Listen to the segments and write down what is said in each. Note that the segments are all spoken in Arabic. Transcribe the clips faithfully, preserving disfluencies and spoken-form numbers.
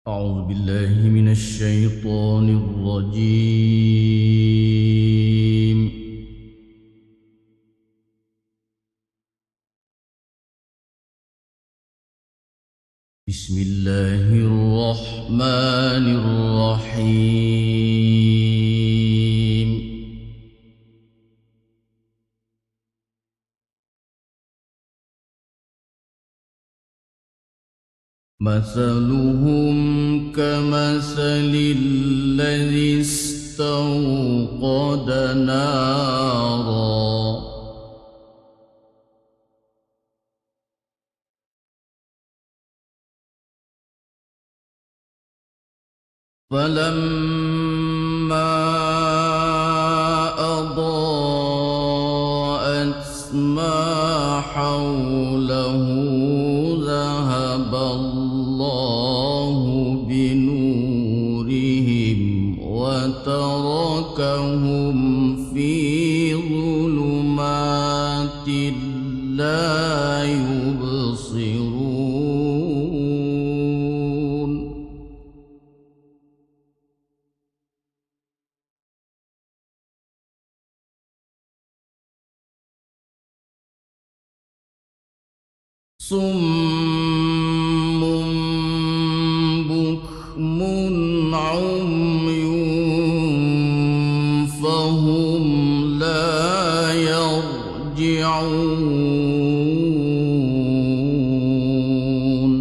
أعوذ بالله من الشيطان الرجيم. بسم الله الرحمن الرحيم. مثلهم كمثل الذي استوقد نارا فلما أضاءت ما حوله ذهب الله بنورهم وتركهم في ظلمات لا يبصرون. صم بكم عمي فهم لا يرجعون.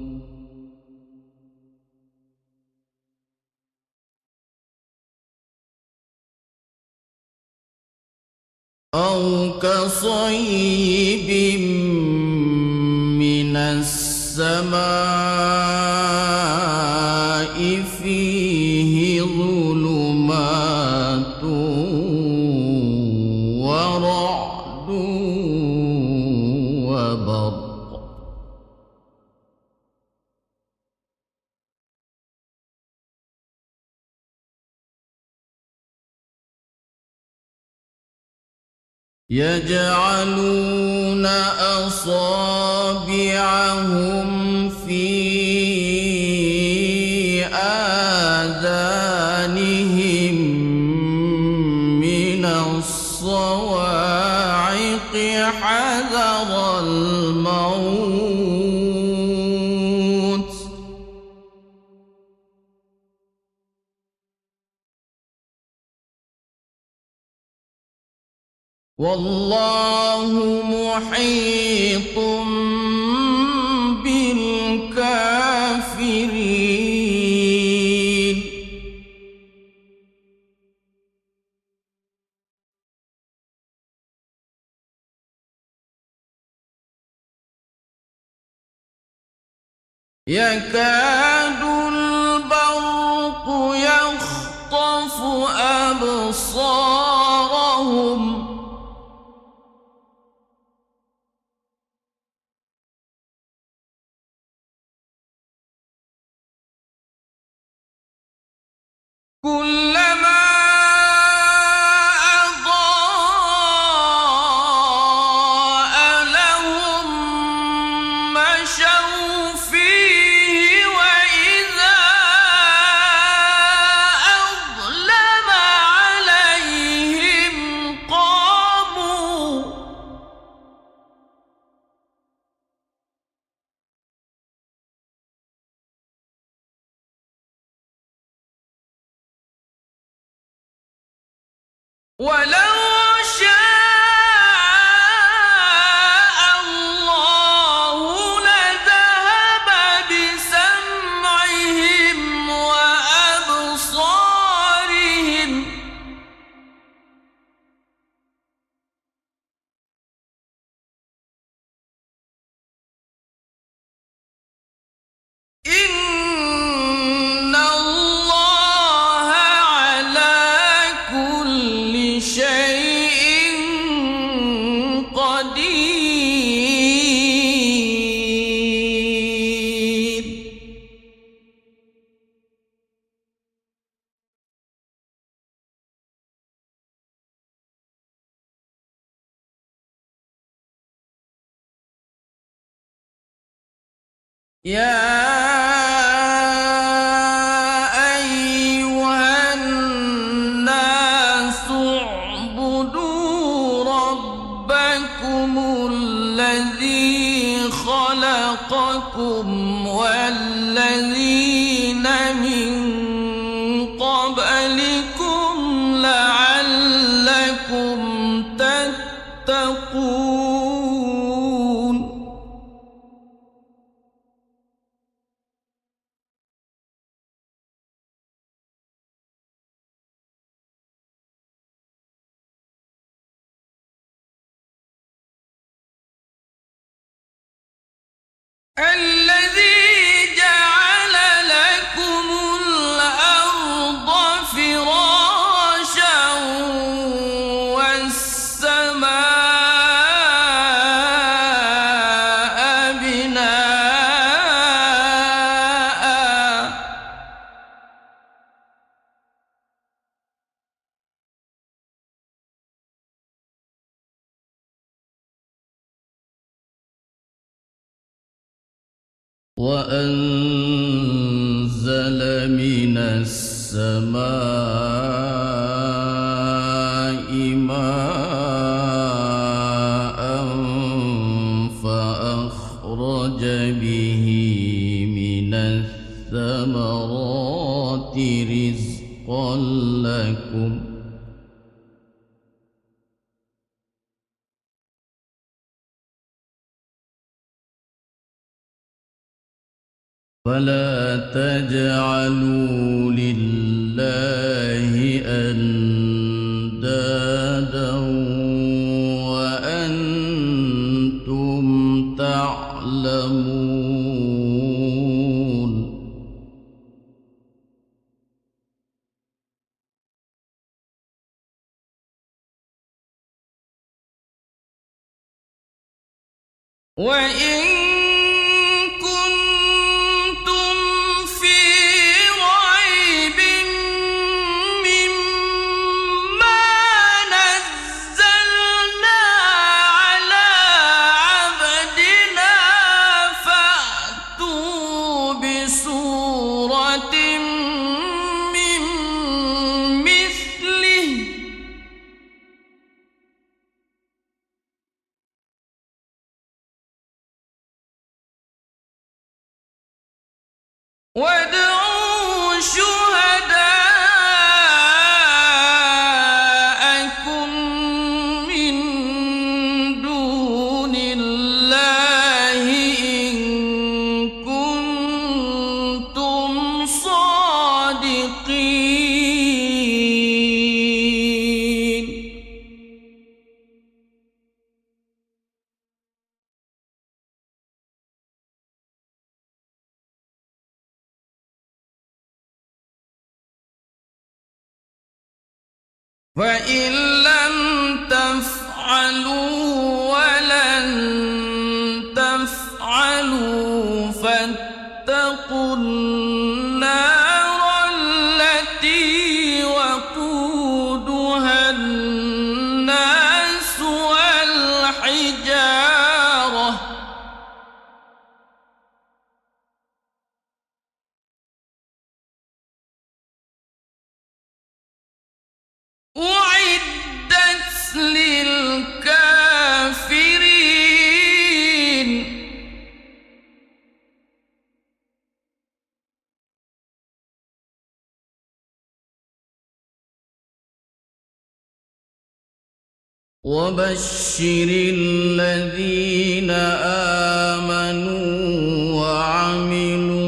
أو كصيب من السماء فيه ظلمات ورعد وبرق يجعلون أصابعهم في آذانهم من الصواعق حذر الموت. والله محيط بالكافرين. يكاد البرق يخطف أبصارهم كلما أضاء لهم مشوا فيه وإذا أظلم عليهم قاموا. ولو شاء الله لذهب بسمعهم وأبصارهم إن الله على كل شيء قدير. يا الذين من قبلكم لعلكم تتقون الذي جعل لكم الأرض فراشا والسماء بناء وأنزل من السماء ماء فأخرج به من الثمرات رزقا لكم فلا تجعلوا لله أندادا وأنتم تعلمون وإن وادعوا شهداءكم من دون الله إن كنتم صادقين فإن لم تفعلوا ولن تفعلوا فاتقوا النار التي وقودها الناس والحجارة أعدت للكافرين وبشر الذين آمنوا وعملوا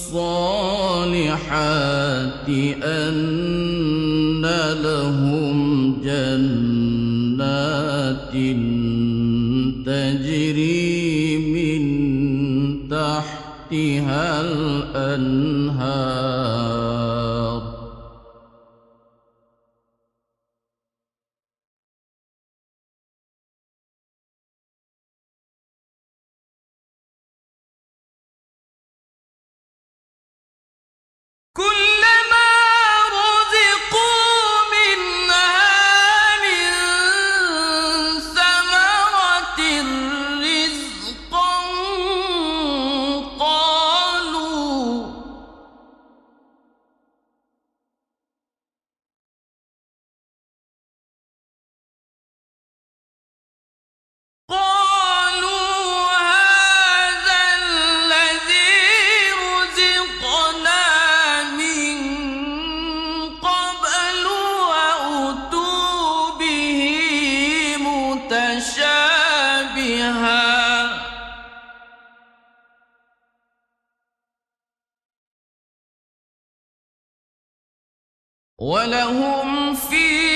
الصالحات أن لهم جنات تجري من تحتها الأنهار كلما رزقوا منها من ثمرة رزقا قالوا ولهم فيها